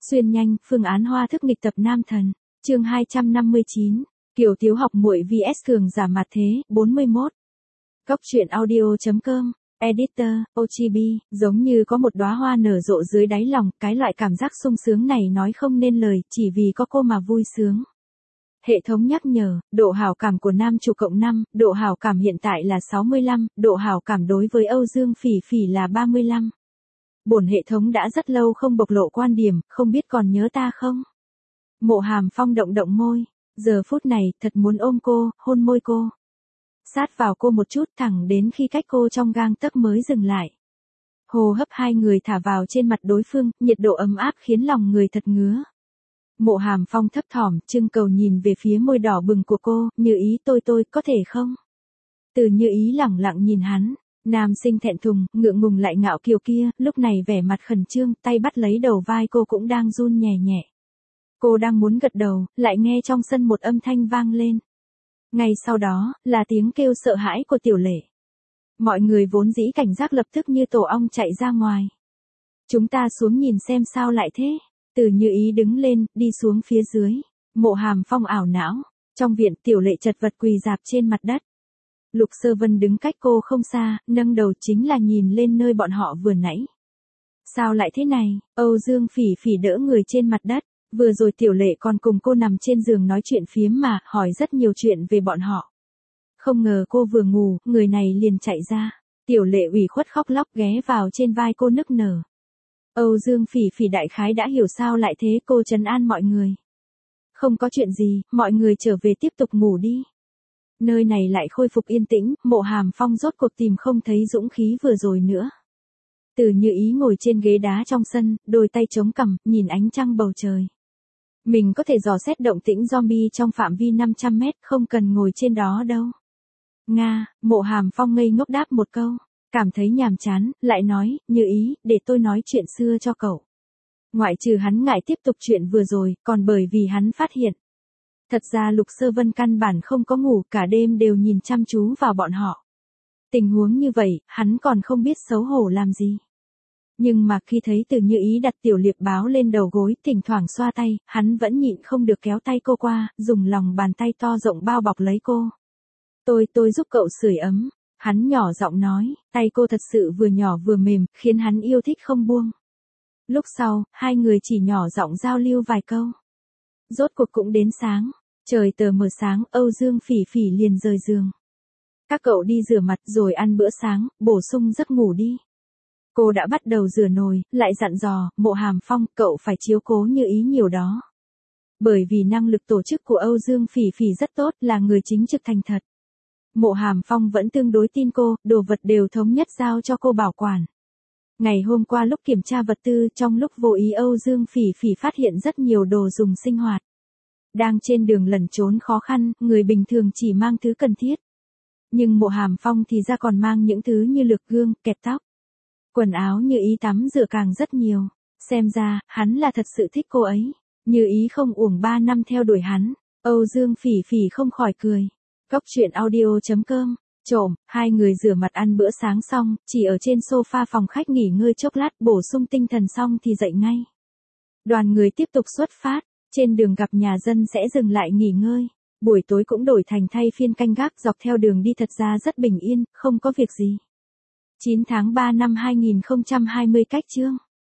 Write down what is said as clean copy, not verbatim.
Xuyên nhanh, phương án hoa thức nghịch tập nam thần. Chương 259. Kiều Thiếu học muội vs cường giả mặt thế, 41. Góc truyện audio.com. Editor, Ochibi, giống như có một đóa hoa nở rộ dưới đáy lòng, cái loại cảm giác sung sướng này nói không nên lời, chỉ vì có cô mà vui sướng. Hệ thống nhắc nhở, độ hảo cảm của nam chủ cộng 5, độ hảo cảm hiện tại là 65, độ hảo cảm đối với Âu Dương Phỉ Phỉ là 35. Bổn hệ thống đã rất lâu không bộc lộ quan điểm, không biết còn nhớ ta không? Mộ Hàm Phong động động môi, giờ phút này thật muốn ôm cô, hôn môi cô. Sát vào cô một chút thẳng đến khi cách cô trong gang tấc mới dừng lại. Hô hấp hai người thả vào trên mặt đối phương, nhiệt độ ấm áp khiến lòng người thật ngứa. Mộ Hàm Phong thấp thỏm, trưng cầu nhìn về phía môi đỏ bừng của cô, Như Ý tôi có thể không? Từ Như Ý lẳng lặng nhìn hắn, nam sinh thẹn thùng, ngượng ngùng lại ngạo kiều kia, lúc này vẻ mặt khẩn trương, tay bắt lấy đầu vai cô cũng đang run nhẹ nhẹ. Cô đang muốn gật đầu, lại nghe trong sân một âm thanh vang lên. Ngay sau đó, là tiếng kêu sợ hãi của Tiểu Lệ. Mọi người vốn dĩ cảnh giác lập tức như tổ ong chạy ra ngoài. Chúng ta xuống nhìn xem sao lại thế. Từ Như Ý đứng lên, đi xuống phía dưới. Mộ Hàm Phong ảo não. Trong viện Tiểu Lệ chật vật quỳ rạp trên mặt đất. Lục Sơ Vân đứng cách cô không xa, nâng đầu chính là nhìn lên nơi bọn họ vừa nãy. Sao lại thế này? Âu Dương Phỉ Phỉ đỡ người trên mặt đất. Vừa rồi Tiểu Lệ còn cùng cô nằm trên giường nói chuyện phiếm mà, hỏi rất nhiều chuyện về bọn họ. Không ngờ cô vừa ngủ, người này liền chạy ra. Tiểu Lệ ủy khuất khóc lóc ghé vào trên vai cô nức nở. Âu Dương Phỉ Phỉ đại khái đã hiểu sao lại thế, cô trấn an mọi người. Không có chuyện gì, mọi người trở về tiếp tục ngủ đi. Nơi này lại khôi phục yên tĩnh, Mộ Hàm Phong rốt cuộc tìm không thấy dũng khí vừa rồi nữa. Từ Như Ý ngồi trên ghế đá trong sân, đôi tay chống cằm, nhìn ánh trăng bầu trời. Mình có thể dò xét động tĩnh zombie trong phạm vi 500 mét, không cần ngồi trên đó đâu. Nga, Mộ Hàm Phong ngây ngốc đáp một câu, cảm thấy nhàm chán, lại nói, Như Ý, để tôi nói chuyện xưa cho cậu. Ngoại trừ hắn ngại tiếp tục chuyện vừa rồi, còn bởi vì hắn phát hiện. Thật ra Lục Sơ Vân căn bản không có ngủ, cả đêm đều nhìn chăm chú vào bọn họ. Tình huống như vậy, hắn còn không biết xấu hổ làm gì. Nhưng mà khi thấy Từ Như Ý đặt tiểu liệp báo lên đầu gối, thỉnh thoảng xoa tay, hắn vẫn nhịn không được kéo tay cô qua, dùng lòng bàn tay to rộng bao bọc lấy cô. Tôi giúp cậu sưởi ấm. Hắn nhỏ giọng nói, tay cô thật sự vừa nhỏ vừa mềm, khiến hắn yêu thích không buông. Lúc sau, hai người chỉ nhỏ giọng giao lưu vài câu. Rốt cuộc cũng đến sáng, trời tờ mờ sáng, Âu Dương Phỉ Phỉ liền rời giường. Các cậu đi rửa mặt rồi ăn bữa sáng, bổ sung giấc ngủ đi. Cô đã bắt đầu rửa nồi, lại dặn dò, Mộ Hàm Phong, cậu phải chiếu cố Như Ý nhiều đó. Bởi vì năng lực tổ chức của Âu Dương Phỉ Phỉ rất tốt, là người chính trực thành thật. Mộ Hàm Phong vẫn tương đối tin cô, đồ vật đều thống nhất giao cho cô bảo quản. Ngày hôm qua lúc kiểm tra vật tư, trong lúc vô ý Âu Dương Phỉ Phỉ phát hiện rất nhiều đồ dùng sinh hoạt. Đang trên đường lẩn trốn khó khăn, người bình thường chỉ mang thứ cần thiết. Nhưng Mộ Hàm Phong thì ra còn mang những thứ như lược gương, kẹp tóc. Quần áo Như Ý tắm rửa càng rất nhiều. Xem ra, hắn là thật sự thích cô ấy. Như Ý không uổng 3 năm theo đuổi hắn. Âu Dương Phỉ Phỉ không khỏi cười. Góc truyện audio.com. Trộm, hai người rửa mặt ăn bữa sáng xong, chỉ ở trên sofa phòng khách nghỉ ngơi chốc lát, bổ sung tinh thần xong thì dậy ngay. Đoàn người tiếp tục xuất phát, trên đường gặp nhà dân sẽ dừng lại nghỉ ngơi. Buổi tối cũng đổi thành thay phiên canh gác, dọc theo đường đi thật ra rất bình yên, không có việc gì. 9 tháng 3 năm 2020 cách chương.